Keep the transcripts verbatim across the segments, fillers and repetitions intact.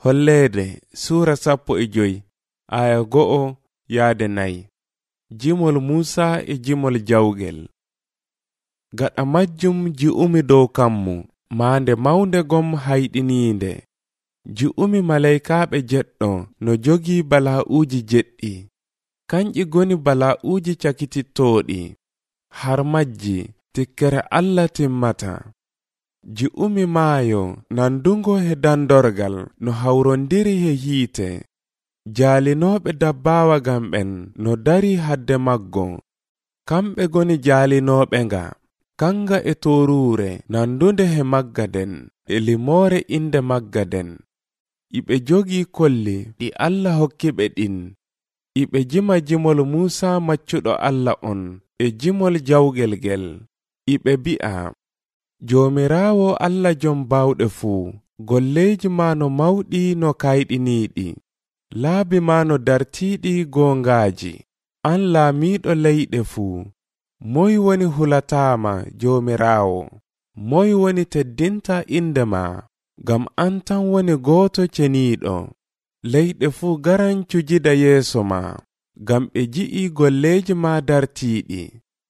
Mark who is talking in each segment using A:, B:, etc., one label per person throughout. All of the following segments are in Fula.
A: Holleede Suura sappo e joyi aya go'o yaade nayi. Jimol Musa e jimol jawgel. Gaɗa majjum ji'umi dow kammu maande mawnde gom hayɗiniinde. Ji'umi malaykaaɓe jeɗɗo no jogii bala'uuji jeɗɗi. Kanƴi goni bala'uuji cakitittooɗi. Har majji tikkere Allah timmata. Ji'umi maayo nandungo he dandorgal no hawrondiri he hiite. Jaalinooɓe dabbawa gamɓen no dari hadde maggo. Kamɓe goni jaalinooɓe nga. Kanga e toruure nandunde he maggaden e limoore inde maggaden. Iɓe jogii kolli ɗi Allah hokkiɓe ɗin. Iɓe jima jimol Musa maccuɗo Allah on e jimol jawgel gel. Iɓe bi'a, Joomiraawo Allah jom bawɗe fuu, golleeji ma no mawɗi no kayɗiniiɗi. Laabi ma no dartiiɗi goongaaji. An laamiiɗo leyɗe fuu. Moy woni hulataama Joomiraawo? Moy woni teddinta inde ma? Gam an tan woni gooto ceniiɗo. Leyɗe fuu garan cujida yeeso ma, gam ɓe ji'i golleeji ma dartiiɗi.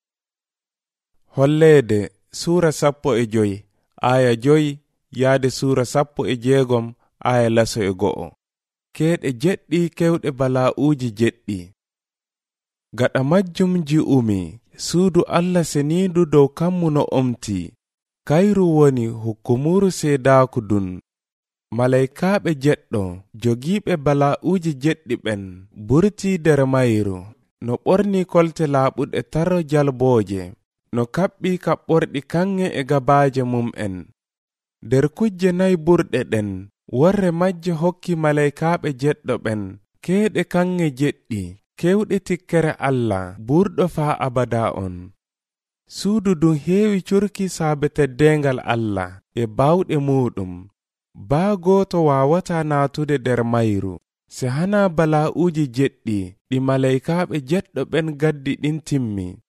A: Holleede Suura sappo e joyi aya joyi yaade Suura sappo e jeegom aya laso e go'o. Keeɗe jeɗɗi kewɗe bala'uuji jeɗɗi. Gaɗa majjum ji'umi suudu Allah seniidu dow kammu no omti. Kayru woni hukkumuru seedaaku dun. Malaykaaɓe jeɗɗo jogiiɓe bala'uuji jeɗɗi ɓen burtii der mayru, no ɓorni kolte laaɓuɗe tarro jalbooje, no kaɓɓi kaɓɓorɗi kanŋe e gabaaje mum'en. Der kujje nayi burɗe ɗen worre majje hokki malaykaaɓe jeɗɗo ɓen keeɗe kanŋe jeɗɗi kewɗe tikkere Allah burɗo faa abada on. Suudu dun heewi curki saabe teddengal Allah e bawɗe muɗum. Baa gooto waawata naatude der mayru se hana bala'uuji jeɗɗi ɗi malaykaaɓe jeɗɗo ɓen gaddi ɗin timmi.